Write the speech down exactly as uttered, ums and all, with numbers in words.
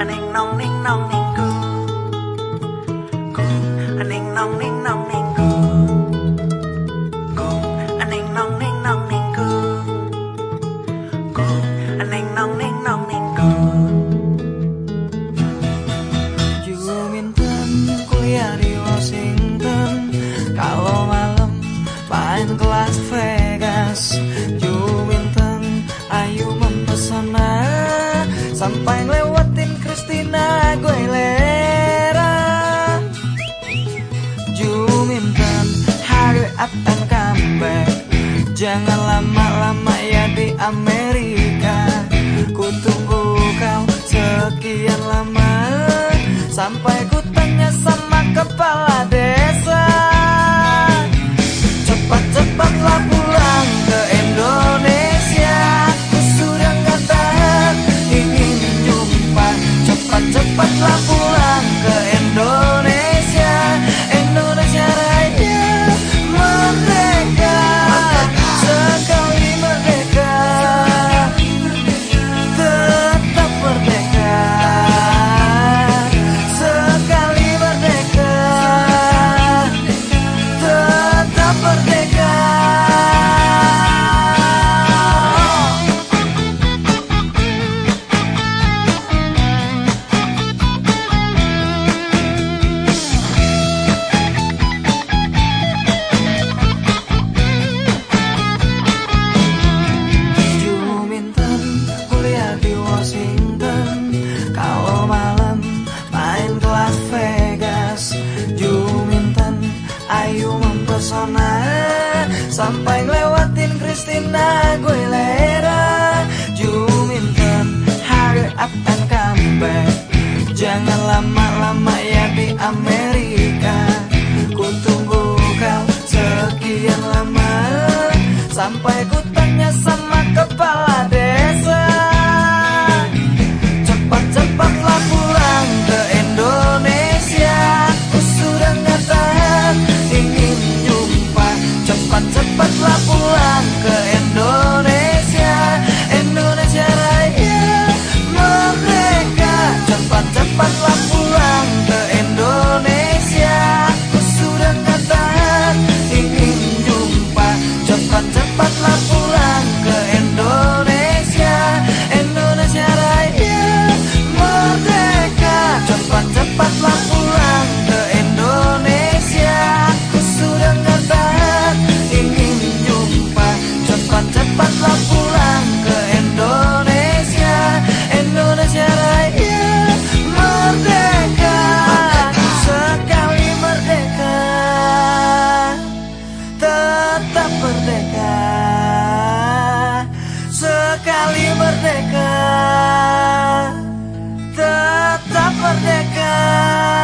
Aning nong ning nong ning ku, ku aning nong ning nong ning ku, ku aning nong ning nong ning ku, ku aning nong ning nong ning ku. Juminten kuliah di Washington, kalau malam main ke Las Vegas. Juminten ayu mempesona, sampai ngelewatin Christina Aguilera. Juminten hurry up and come back, jangan lama-lama ya di Amerika. Ku tunggu kau sekian lama, sampai ku tanya sama kepala desa. Cepat-cepatlah pulang ke Indonesia, ku sudah gak tahan ingin jumpa. Cepat-cepatlah pulang ke Indonesia, Indonesia Raya merdeka, sekali merdeka, tetap merdeka, sekali merdeka, tetap merdeka. Juminten kuliah di Washington, kalau malam main ke Las Vegas. Juminten ayu mempesona, sampai ngelewatin Christina Aguilera. Juminten hurry up and come back, jangan lama-lama ya di Amerika. Ku tunggu kau sekian lama, sampai ku tanya sama kepala desa. Cepat-cepatlah pulang ke Indonesia, ku sudah gak tahan ingin jumpa. Cepat-cepatlah pulang ke Indonesia, Indonesia Raya merdeka. Cepat-cepatlah pulang ke Indonesia, ku sudah gak tahan ingin jumpa. Cepat-cepatlah pulang ke Indonesia, Indonesia Raya merdeka. Cepat-cepatlah pulang ke Indonesia, ku sudah gak tahan ingin jumpa. Cepat-cepatlah pulang ke Indonesia, Indonesia Raya merdeka, sekali merdeka, tetap merdeka, sekali merdeka, tetap merdeka.